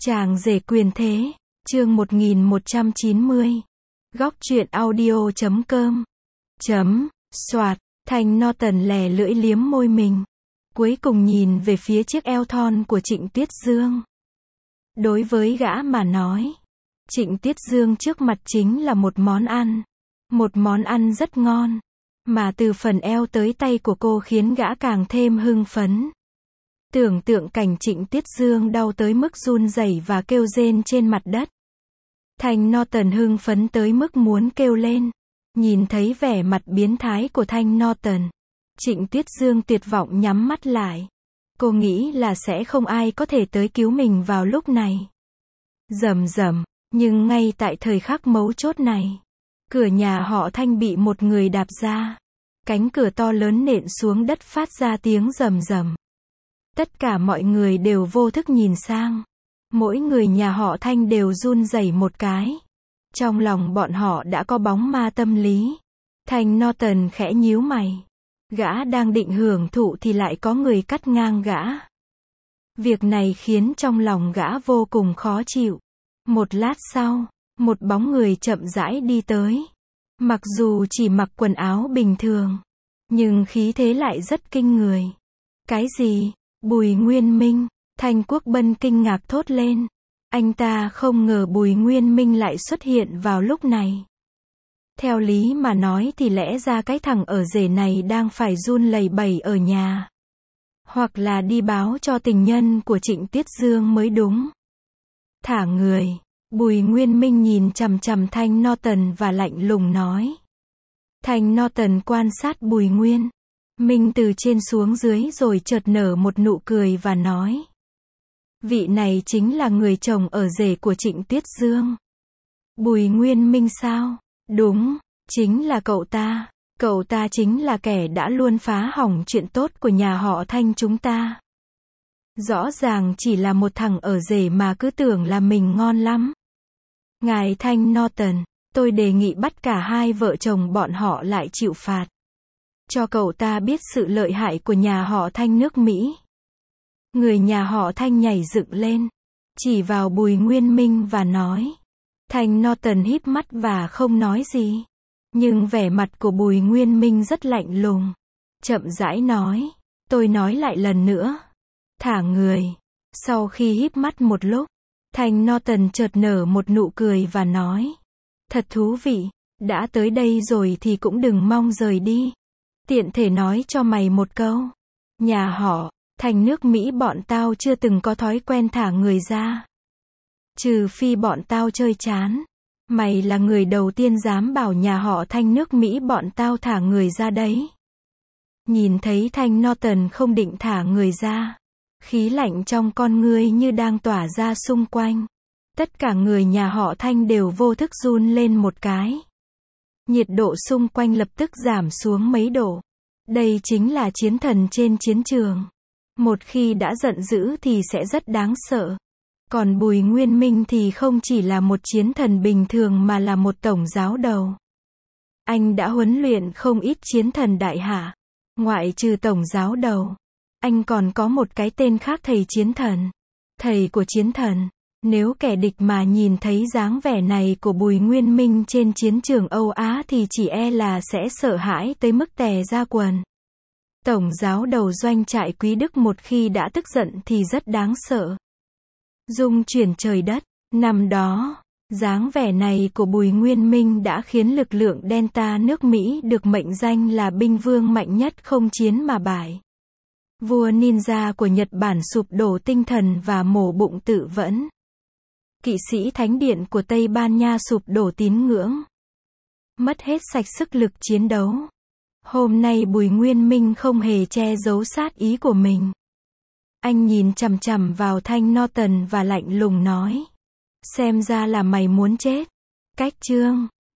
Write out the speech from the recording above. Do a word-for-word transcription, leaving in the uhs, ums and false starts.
Chàng rể quyền thế, chương một nghìn một trăm chín mươi. Góc truyện audio chấm com. Chấm, soạt, Thanh Norton lè lưỡi liếm môi mình. Cuối cùng nhìn về phía chiếc eo thon của Trịnh Tuyết Dương. Đối với gã mà nói, Trịnh Tuyết Dương trước mặt chính là một món ăn. Một món ăn rất ngon. Mà từ phần eo tới tay của cô khiến gã càng thêm hưng phấn. Tưởng tượng cảnh Trịnh Tuyết Dương đau tới mức run rẩy và kêu rên trên mặt đất. Thanh Norton hưng phấn tới mức muốn kêu lên. Nhìn thấy vẻ mặt biến thái của Thanh Norton, Trịnh Tuyết Dương tuyệt vọng nhắm mắt lại. Cô nghĩ là sẽ không ai có thể tới cứu mình vào lúc này. Rầm rầm, nhưng ngay tại thời khắc mấu chốt này, cửa nhà họ Thanh bị một người đạp ra. Cánh cửa to lớn nện xuống đất phát ra tiếng rầm rầm. Tất cả mọi người đều vô thức nhìn sang. Mỗi người nhà họ Thanh đều run rẩy một cái. Trong lòng bọn họ đã có bóng ma tâm lý. Thanh Norton khẽ nhíu mày. Gã đang định hưởng thụ thì lại có người cắt ngang gã. Việc này khiến trong lòng gã vô cùng khó chịu. Một lát sau, một bóng người chậm rãi đi tới. Mặc dù chỉ mặc quần áo bình thường, nhưng khí thế lại rất kinh người. Cái gì? Bùi Nguyên Minh, Thanh Quốc Bân kinh ngạc thốt lên. Anh ta không ngờ Bùi Nguyên Minh lại xuất hiện vào lúc này. Theo lý mà nói thì lẽ ra cái thằng ở rể này đang phải run lẩy bẩy ở nhà. Hoặc là đi báo cho tình nhân của Trịnh Tuyết Dương mới đúng. Thả người, Bùi Nguyên Minh nhìn chằm chằm Thanh Norton và lạnh lùng nói. Thanh Norton quan sát Bùi Nguyên Minh từ trên xuống dưới rồi chợt nở một nụ cười và nói. Vị này chính là người chồng ở rể của Trịnh Tuyết Dương. Bùi Nguyên Minh sao? Đúng, chính là cậu ta. Cậu ta chính là kẻ đã luôn phá hỏng chuyện tốt của nhà họ Thanh chúng ta. Rõ ràng chỉ là một thằng ở rể mà cứ tưởng là mình ngon lắm. Ngài Thanh Norton, tôi đề nghị bắt cả hai vợ chồng bọn họ lại chịu phạt. Cho cậu ta biết sự lợi hại của nhà họ Thanh nước Mỹ. Người nhà họ Thanh nhảy dựng lên, chỉ vào Bùi Nguyên Minh và nói. Thanh Norton híp mắt và không nói gì. Nhưng vẻ mặt của Bùi Nguyên Minh rất lạnh lùng. Chậm rãi nói, tôi nói lại lần nữa. Thả người. Sau khi híp mắt một lúc, Thanh Norton chợt nở một nụ cười và nói. Thật thú vị, đã tới đây rồi thì cũng đừng mong rời đi. Tiện thể nói cho mày một câu. Nhà họ Thanh nước Mỹ bọn tao chưa từng có thói quen thả người ra. Trừ phi bọn tao chơi chán. Mày là người đầu tiên dám bảo nhà họ Thanh nước Mỹ bọn tao thả người ra đấy. Nhìn thấy Thanh Norton không định thả người ra. Khí lạnh trong con ngươi như đang tỏa ra xung quanh. Tất cả người nhà họ Thanh đều vô thức run lên một cái. Nhiệt độ xung quanh lập tức giảm xuống mấy độ. Đây chính là chiến thần trên chiến trường. Một khi đã giận dữ thì sẽ rất đáng sợ. Còn Bùi Nguyên Minh thì không chỉ là một chiến thần bình thường mà là một tổng giáo đầu. Anh đã huấn luyện không ít chiến thần đại hạ. Ngoại trừ tổng giáo đầu, anh còn có một cái tên khác thầy chiến thần. Thầy của chiến thần. Nếu kẻ địch mà nhìn thấy dáng vẻ này của Bùi Nguyên Minh trên chiến trường Âu Á thì chỉ e là sẽ sợ hãi tới mức tè ra quần. Tổng giáo đầu doanh trại Quý Đức một khi đã tức giận thì rất đáng sợ. Dung chuyển trời đất. Năm đó, dáng vẻ này của Bùi Nguyên Minh đã khiến lực lượng Delta nước Mỹ được mệnh danh là binh vương mạnh nhất không chiến mà bại. Vua ninja của Nhật Bản sụp đổ tinh thần và mổ bụng tự vẫn. Kỵ sĩ thánh điện của Tây Ban Nha sụp đổ tín ngưỡng. Mất hết sạch sức lực chiến đấu. Hôm nay Bùi Nguyên Minh không hề che giấu sát ý của mình. Anh nhìn chằm chằm vào Thanh Norton và lạnh lùng nói. Xem ra là mày muốn chết. Cách chương.